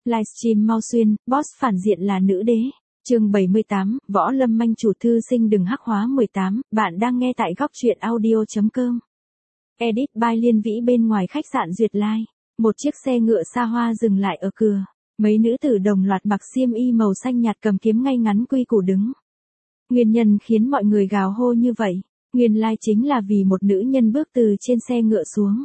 Livestream mau xuyên, boss phản diện là nữ đế. Chương 78, Võ Lâm Manh chủ thư sinh đừng hắc hóa 18, bạn đang nghe tại góc truyện audio.com. Edit by Liên Vĩ bên ngoài khách sạn Duyệt Lai. Một chiếc xe ngựa xa hoa dừng lại ở cửa. Mấy nữ tử đồng loạt mặc xiêm y màu xanh nhạt cầm kiếm ngay ngắn quy củ đứng. Nguyên nhân khiến mọi người gào hô như vậy, nguyên lai chính là vì một nữ nhân bước từ trên xe ngựa xuống.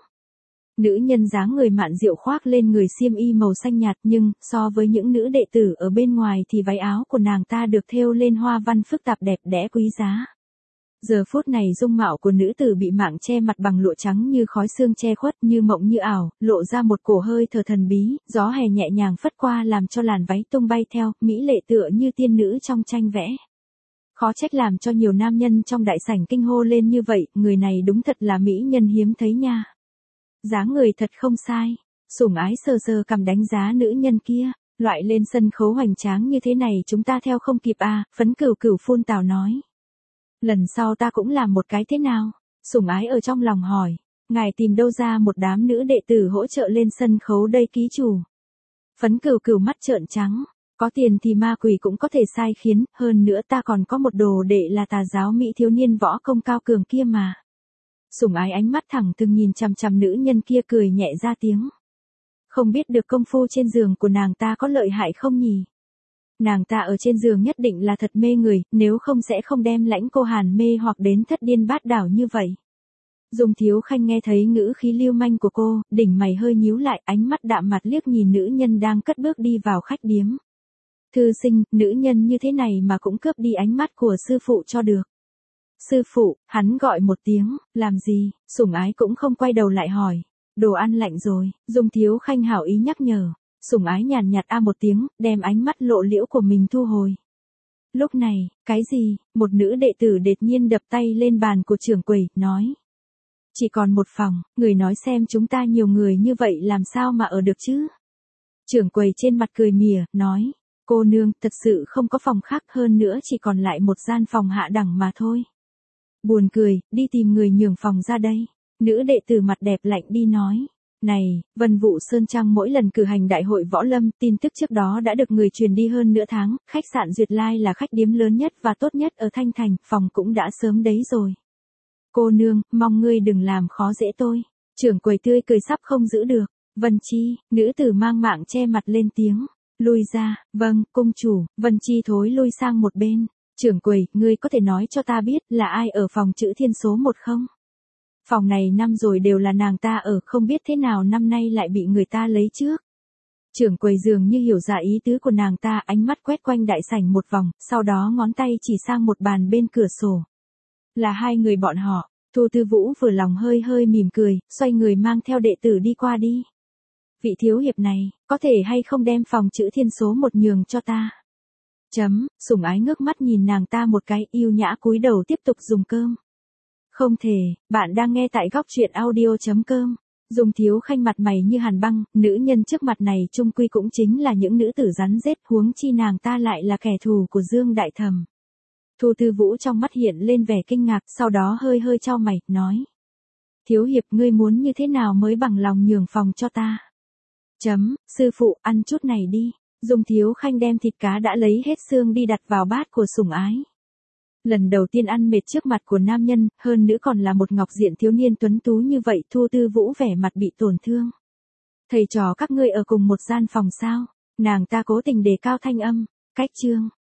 Nữ nhân dáng người mạn diệu khoác lên người xiêm y màu xanh nhạt, nhưng so với những nữ đệ tử ở bên ngoài thì váy áo của nàng ta được thêu lên hoa văn phức tạp đẹp đẽ quý giá. Giờ phút này dung mạo của nữ tử bị mạng che mặt bằng lụa trắng như khói sương che khuất, như mộng như ảo, lộ ra một cổ hơi thở thần bí, gió hè nhẹ nhàng phất qua làm cho làn váy tung bay theo, mỹ lệ tựa như tiên nữ trong tranh vẽ. Khó trách làm cho nhiều nam nhân trong đại sảnh kinh hô lên như vậy, người này đúng thật là mỹ nhân hiếm thấy nha. Dáng người thật không sai. Sủng Ái sờ sờ cằm đánh giá nữ nhân kia, loại lên sân khấu hoành tráng như thế này chúng ta theo không kịp à, Phấn Cửu Cửu phun tào nói. Lần sau ta cũng làm một cái thế nào? Sủng Ái ở trong lòng hỏi, ngài tìm đâu ra một đám nữ đệ tử hỗ trợ lên sân khấu đây ký chủ? Phấn Cửu Cửu mắt trợn trắng, có tiền thì ma quỷ cũng có thể sai khiến, hơn nữa ta còn có một đồ đệ là tà giáo mỹ thiếu niên võ công cao cường kia mà. Sủng Ái ánh mắt thẳng thừng nhìn chằm chằm nữ nhân kia cười nhẹ ra tiếng. Không biết được công phu trên giường của nàng ta có lợi hại không nhỉ? Nàng ta ở trên giường nhất định là thật mê người, nếu không sẽ không đem Lãnh Cô Hàn mê hoặc đến thất điên bát đảo như vậy. Dung Thiếu Khanh nghe thấy ngữ khí lưu manh của cô, đỉnh mày hơi nhíu lại, ánh mắt đạm mặt liếc nhìn nữ nhân đang cất bước đi vào khách điếm. Thư sinh, nữ nhân như thế này mà cũng cướp đi ánh mắt của sư phụ cho được. Sư phụ, hắn gọi một tiếng, làm gì? Sủng Ái cũng không quay đầu lại hỏi. Đồ ăn lạnh rồi, Dung Thiếu Khanh hảo ý nhắc nhở. Sủng Ái nhàn nhạt a một tiếng, đem ánh mắt lộ liễu của mình thu hồi. Lúc này, cái gì? Một nữ đệ tử đột nhiên đập tay lên bàn của trưởng quầy, nói. Chỉ còn một phòng, người nói xem chúng ta nhiều người như vậy làm sao mà ở được chứ? Trưởng quầy trên mặt cười mỉa, nói. Cô nương, thật sự không có phòng khác, hơn nữa chỉ còn lại một gian phòng hạ đẳng mà thôi. Buồn cười, đi tìm người nhường phòng ra đây. Nữ đệ tử mặt đẹp lạnh đi nói. Này, Vân Vũ Sơn Trang mỗi lần cử hành đại hội võ lâm, tin tức trước đó đã được người truyền đi hơn nửa tháng, khách sạn Duyệt Lai là khách điếm lớn nhất và tốt nhất ở Thanh Thành, phòng cũng đã sớm đấy rồi. Cô nương, mong ngươi đừng làm khó dễ tôi. Trưởng quầy tươi cười sắp không giữ được. Vân Chi, nữ tử mang mạng che mặt lên tiếng. Lui ra, vâng, cung chủ. Vân Chi thối lui sang một bên. Trưởng quầy, ngươi có thể nói cho ta biết là ai ở phòng chữ thiên số 1 không? Phòng này năm rồi đều là nàng ta ở, không biết thế nào năm nay lại bị người ta lấy trước. Trưởng quầy dường như hiểu ra ý tứ của nàng ta, ánh mắt quét quanh đại sảnh một vòng, sau đó ngón tay chỉ sang một bàn bên cửa sổ. Là hai người bọn họ. Thu Tư Vũ vừa lòng hơi hơi mỉm cười, xoay người mang theo đệ tử đi qua đi. Vị thiếu hiệp này, có thể hay không đem phòng chữ thiên số 1 nhường cho ta? Sủng Ái ngước mắt nhìn nàng ta một cái, yêu nhã cúi đầu tiếp tục dùng cơm. Không thể, bạn đang nghe tại góc truyện audio.com. Dung Thiếu Khanh mặt mày như hàn băng, nữ nhân trước mặt này chung quy cũng chính là những nữ tử rắn rết, huống chi nàng ta lại là kẻ thù của Dương Đại Thẩm. Thu Tư Vũ trong mắt hiện lên vẻ kinh ngạc, sau đó hơi hơi chau mày, nói. Thiếu hiệp ngươi muốn như thế nào mới bằng lòng nhường phòng cho ta? Sư phụ, ăn chút này đi. Dung Thiếu Khanh đem thịt cá đã lấy hết xương đi đặt vào bát của Sủng Ái. Lần đầu tiên ăn mệt trước mặt của nam nhân, hơn nữa còn là một ngọc diện thiếu niên tuấn tú như vậy, Thu Tư Vũ vẻ mặt bị tổn thương. Thầy trò các ngươi ở cùng một gian phòng sao? Nàng ta cố tình đề cao thanh âm. Cách chương.